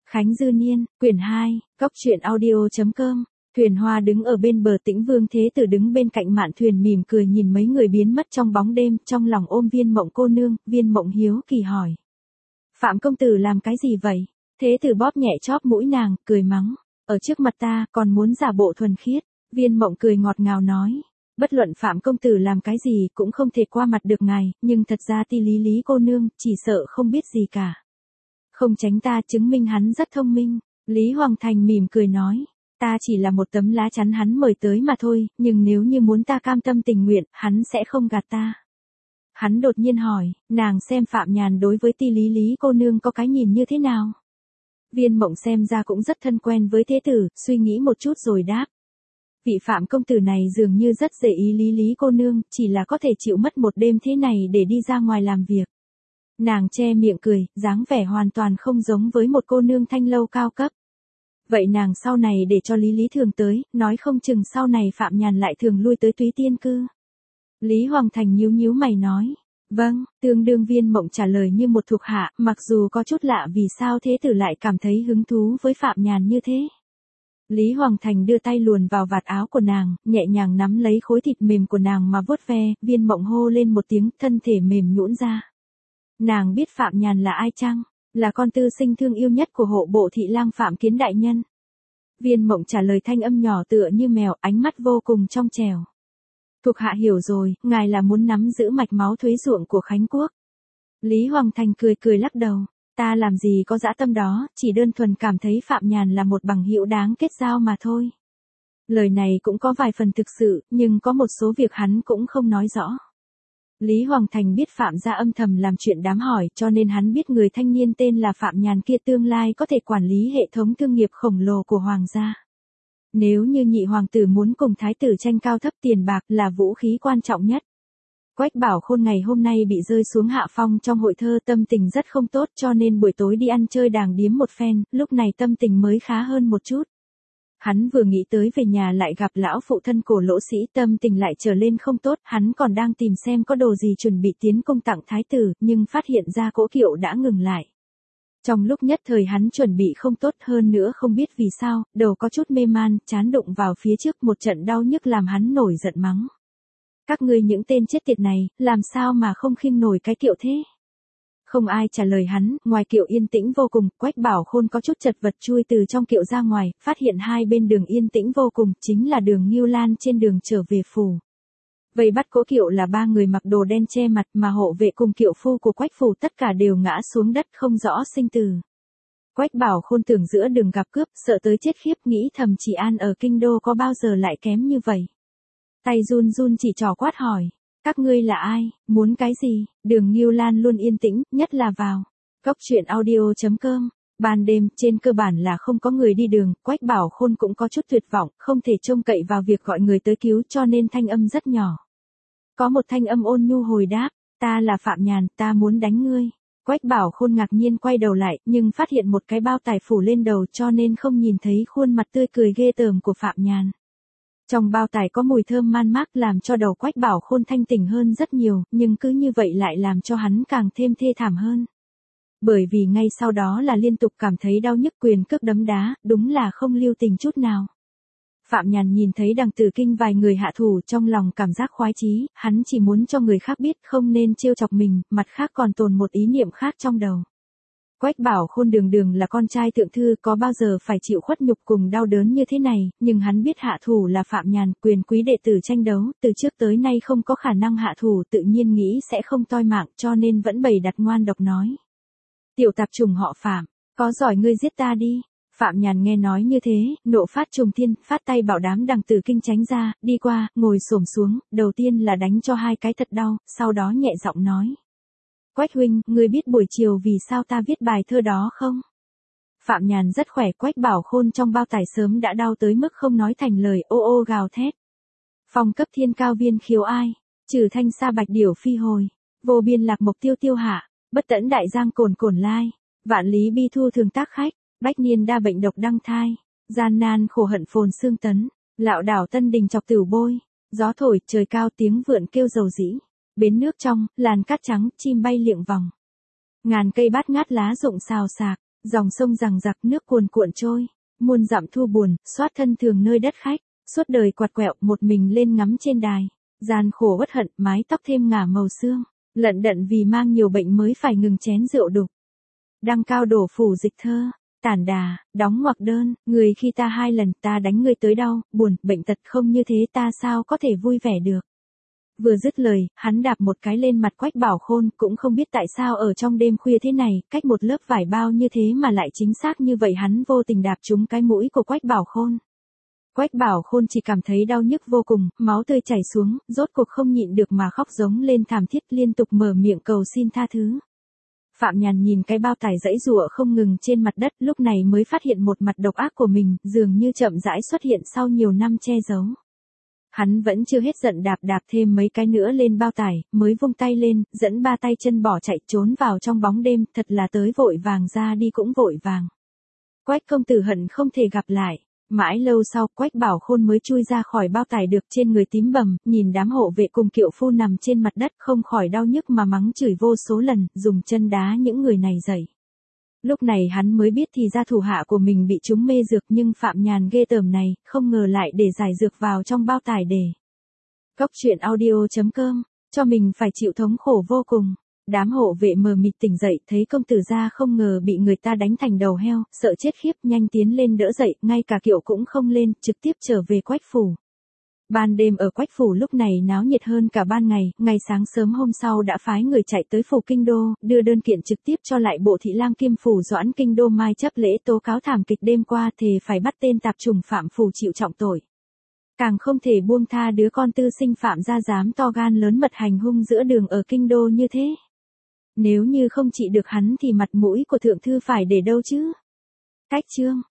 Khánh Dư Niên, quyển 2, Cốc truyện audio.com. Thuyền Hoa đứng ở bên bờ tĩnh Vương Thế Tử đứng bên cạnh mạn thuyền mỉm cười nhìn mấy người biến mất trong bóng đêm, trong lòng ôm Viên Mộng cô nương. Viên Mộng hiếu kỳ hỏi: Phạm công tử làm cái gì vậy? Thế Tử bóp nhẹ chóp mũi nàng, cười mắng: Ở trước mặt ta còn muốn giả bộ thuần khiết. Viên Mộng cười ngọt ngào nói: Bất luận Phạm công tử làm cái gì cũng không thể qua mặt được ngài, nhưng thật ra Ti Lý cô nương chỉ sợ không biết gì cả. Không tránh ta chứng minh hắn rất thông minh. Lý Hoàng Thành mỉm cười nói: Ta chỉ là một tấm lá chắn hắn mời tới mà thôi, nhưng nếu như muốn ta cam tâm tình nguyện, hắn sẽ không gạt ta. Hắn đột nhiên hỏi, nàng xem Phạm Nhàn đối với Ti Lý cô nương có cái nhìn như thế nào? Viên Mộng xem ra cũng rất thân quen với Thế Tử, suy nghĩ một chút rồi đáp: Vị Phạm công tử này dường như rất dễ ý Lý cô nương, chỉ là có thể chịu mất một đêm thế này để đi ra ngoài làm việc. Nàng che miệng cười, dáng vẻ hoàn toàn không giống với một cô nương thanh lâu cao cấp. Vậy nàng sau này để cho Lý thường tới, nói không chừng sau này Phạm Nhàn lại thường lui tới Túy Tiên cư. Lý Hoàng Thành nhíu mày nói: Vâng, tương đương. Viên Mộng trả lời như một thuộc hạ, mặc dù có chút lạ vì sao Thế Tử lại cảm thấy hứng thú với Phạm Nhàn như thế. Lý Hoàng Thành đưa tay luồn vào vạt áo của nàng, nhẹ nhàng nắm lấy khối thịt mềm của nàng mà vuốt ve. Viên Mộng hô lên một tiếng, thân thể mềm nhũn ra. Nàng biết Phạm Nhàn là ai chăng? Là con tư sinh thương yêu nhất của hộ bộ thị lang Phạm Kiến đại nhân. Viên Mộng trả lời thanh âm nhỏ tựa như mèo, ánh mắt vô cùng trong trẻo. Thuộc hạ hiểu rồi, ngài là muốn nắm giữ mạch máu thuế ruộng của Khánh Quốc. Lý Hoàng Thành cười lắc đầu. Ta làm gì có dã tâm đó, chỉ đơn thuần cảm thấy Phạm Nhàn là một bằng hữu đáng kết giao mà thôi. Lời này cũng có vài phần thực sự, nhưng có một số việc hắn cũng không nói rõ. Lý Hoàng Thành biết Phạm gia âm thầm làm chuyện đám hỏi, cho nên hắn biết người thanh niên tên là Phạm Nhàn kia tương lai có thể quản lý hệ thống thương nghiệp khổng lồ của Hoàng gia. Nếu như nhị hoàng tử muốn cùng thái tử tranh cao thấp, tiền bạc là vũ khí quan trọng nhất. Quách Bảo Khôn ngày hôm nay bị rơi xuống hạ phong trong hội thơ, tâm tình rất không tốt, cho nên buổi tối đi ăn chơi đàng điếm một phen, lúc này tâm tình mới khá hơn một chút. Hắn vừa nghĩ tới về nhà lại gặp lão phụ thân Cổ Lỗ Sĩ, tâm tình lại trở lên không tốt. Hắn còn đang tìm xem có đồ gì chuẩn bị tiến công tặng thái tử, nhưng phát hiện ra cỗ kiệu đã ngừng lại. Trong lúc nhất thời hắn chuẩn bị không tốt, hơn nữa không biết vì sao, đầu có chút mê man, trán đụng vào phía trước, một trận đau nhức làm hắn nổi giận mắng: Các ngươi những tên chết tiệt này, làm sao mà không khinh nổi cái kiệu thế? Không ai trả lời hắn, ngoài kiệu yên tĩnh vô cùng. Quách Bảo Khôn có chút chật vật chui từ trong kiệu ra ngoài, phát hiện hai bên đường yên tĩnh vô cùng, chính là đường Ngưu Lan trên đường trở về phủ. Vây bắt cỗ kiệu là ba người mặc đồ đen che mặt, mà hộ vệ cùng kiệu phu của Quách phủ tất cả đều ngã xuống đất không rõ sinh tử. Quách Bảo Khôn tưởng giữa đường gặp cướp, sợ tới chết khiếp, nghĩ thầm Trị an ở kinh đô có bao giờ lại kém như vậy. Tay run chỉ trỏ quát hỏi: Các ngươi là ai, muốn cái gì? Đường Ngưu Lan luôn yên tĩnh, nhất là vào Cốc truyện audio.com. Ban đêm, trên cơ bản là không có người đi đường, Quách Bảo Khôn cũng có chút tuyệt vọng, không thể trông cậy vào việc gọi người tới cứu, cho nên thanh âm rất nhỏ. Có một thanh âm ôn nhu hồi đáp: Ta là Phạm Nhàn, ta muốn đánh ngươi. Quách Bảo Khôn ngạc nhiên quay đầu lại, nhưng phát hiện một cái bao tải phủ lên đầu, cho nên không nhìn thấy khuôn mặt tươi cười ghê tởm của Phạm Nhàn. Trong bao tải có mùi thơm man mác làm cho đầu Quách Bảo Khôn thanh tỉnh hơn rất nhiều, nhưng cứ như vậy lại làm cho hắn càng thêm thê thảm hơn. Bởi vì ngay sau đó là liên tục cảm thấy đau nhức, quyền cước đấm đá, đúng là không lưu tình chút nào. Phạm Nhàn nhìn thấy Đằng Tử Kinh vài người hạ thủ, trong lòng cảm giác khoái chí, hắn chỉ muốn cho người khác biết không nên trêu chọc mình, mặt khác còn tồn một ý niệm khác trong đầu. Quách Bảo Khôn đường là con trai thượng thư, có bao giờ phải chịu khuất nhục cùng đau đớn như thế này, nhưng hắn biết hạ thủ là Phạm Nhàn, quyền quý đệ tử tranh đấu, từ trước tới nay không có khả năng hạ thủ, tự nhiên nghĩ sẽ không toi mạng, cho nên vẫn bày đặt ngoan độc nói: Tiểu tạp chủng họ Phạm, có giỏi ngươi giết ta đi. Phạm Nhàn nghe nói như thế, nộ phát trùng thiên, phát tay bảo đám Đằng Tử Kinh tránh ra, đi qua, ngồi xổm xuống, đầu tiên là đánh cho hai cái thật đau, sau đó nhẹ giọng nói: Quách huynh, ngươi biết buổi chiều vì sao ta viết bài thơ đó không? Phạm Nhàn rất khỏe, Quách Bảo Khôn trong bao tải sớm đã đau tới mức không nói thành lời, ô gào thét: Phong cấp thiên cao viên khiếu ai, trừ thanh sa bạch điểu phi hồi, vô biên lạc mộc tiêu hạ, bất tẫn đại giang cồn lai, vạn lý bi thu thường tác khách, bách niên đa bệnh độc đăng thai, gian nan khổ hận phồn xương tấn, lạo đảo tân đình chọc tửu bôi, gió thổi trời cao tiếng vượn kêu dầu dĩ, bến nước trong, làn cát trắng, chim bay liệng vòng. Ngàn cây bát ngát lá rụng xào xạc, Dòng sông giằng giặc nước cuồn cuộn trôi, muôn dặm thu buồn, xoát thân thường nơi đất khách, suốt đời quạt quẹo một mình lên ngắm trên đài, gian khổ uất hận, mái tóc thêm ngả màu xương, lận đận vì mang nhiều bệnh mới phải ngừng chén rượu đục. Đăng cao đổ phủ dịch thơ, tản đà, đóng ngoặc đơn, người khi ta 2 lần ta đánh ngươi tới đau, buồn, bệnh tật không như thế ta sao có thể vui vẻ được. Vừa dứt lời, hắn đạp một cái lên mặt Quách Bảo Khôn, cũng không biết tại sao ở trong đêm khuya thế này, cách một lớp vải bao như thế mà lại chính xác như vậy, hắn vô tình đạp trúng cái mũi của Quách Bảo Khôn. Quách Bảo Khôn chỉ cảm thấy đau nhức vô cùng, máu tươi chảy xuống, rốt cuộc không nhịn được mà khóc giống lên thảm thiết, liên tục mở miệng cầu xin tha thứ. Phạm Nhàn nhìn cái bao tải giãy giụa không ngừng trên mặt đất, lúc này mới phát hiện một mặt độc ác của mình, dường như chậm rãi xuất hiện sau nhiều năm che giấu. Hắn vẫn chưa hết giận, đạp thêm mấy cái nữa lên bao tải, mới vung tay lên, dẫn 3 tay chân bỏ chạy trốn vào trong bóng đêm, thật là tới vội vàng ra đi cũng vội vàng. Quách công tử hận không thể gặp lại. Mãi lâu sau, Quách Bảo Khôn mới chui ra khỏi bao tải được, trên người tím bầm, nhìn đám hộ vệ cùng kiệu phu nằm trên mặt đất không khỏi đau nhức mà mắng chửi vô số lần, dùng chân đá những người này dậy. Lúc này hắn mới biết thì ra thủ hạ của mình bị trúng mê dược, nhưng Phạm Nhàn ghê tởm này, không ngờ lại để giải dược vào trong bao tải để. Góc truyện audio.com, cho mình phải chịu thống khổ vô cùng. Đám hộ vệ mờ mịt tỉnh dậy, thấy công tử gia không ngờ bị người ta đánh thành đầu heo, sợ chết khiếp, nhanh tiến lên đỡ dậy, ngay cả kiệu cũng không lên, trực tiếp trở về Quách phủ. Ban đêm ở Quách phủ lúc này náo nhiệt hơn cả ban ngày, ngày sáng sớm hôm sau đã phái người chạy tới phủ kinh đô, đưa đơn kiện trực tiếp cho lại bộ thị lang kiêm phủ Doãn kinh đô mai chấp lễ tố cáo thảm kịch đêm qua, thề phải bắt tên tạp trùng Phạm phủ chịu trọng tội. Càng không thể buông tha đứa con tư sinh Phạm gia dám to gan lớn mật hành hung giữa đường ở kinh đô như thế. Nếu như không trị được hắn thì mặt mũi của thượng thư phải để đâu chứ? Cách chương